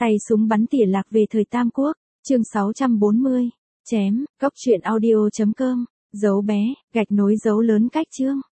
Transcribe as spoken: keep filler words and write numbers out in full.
Tay súng bắn tỉa lạc về thời Tam Quốc, chương sáu trăm bốn mươi, chém, cốc truyện audio chấm com, dấu bé, gạch nối dấu lớn cách chương.